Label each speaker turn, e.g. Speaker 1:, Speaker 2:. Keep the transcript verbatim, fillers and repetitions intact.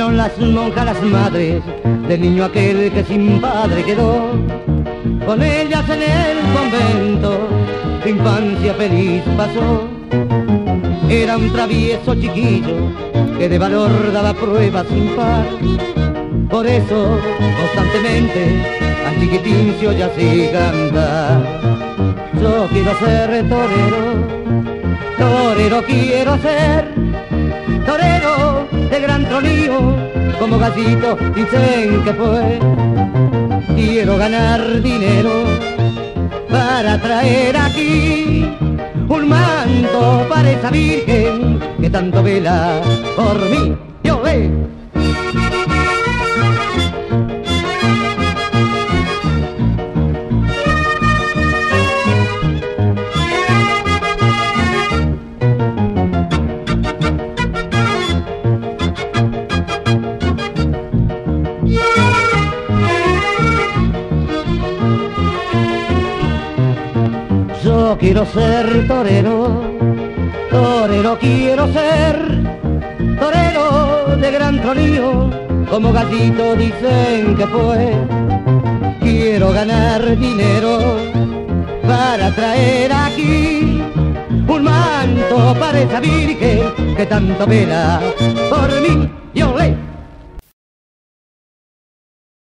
Speaker 1: Fueron las monjas las madres del niño aquel que sin padre quedó. Con ellas en el convento su infancia feliz pasó. Era un travieso chiquillo que de valor daba pruebas sin par. Por eso constantemente al chiquitín se oye así cantar: yo quiero ser torero, torero quiero ser, torero de gran tronío, como Gallito dicen que fue. Quiero ganar dinero para traer aquí un manto para esa virgen que tanto vela por mí. Yo ve. Yo quiero ser torero, torero quiero ser, torero de gran tronío, como Gallito dicen que fue. Quiero ganar dinero para traer aquí un manto para esa virgen que tanto vela por mí. Yo le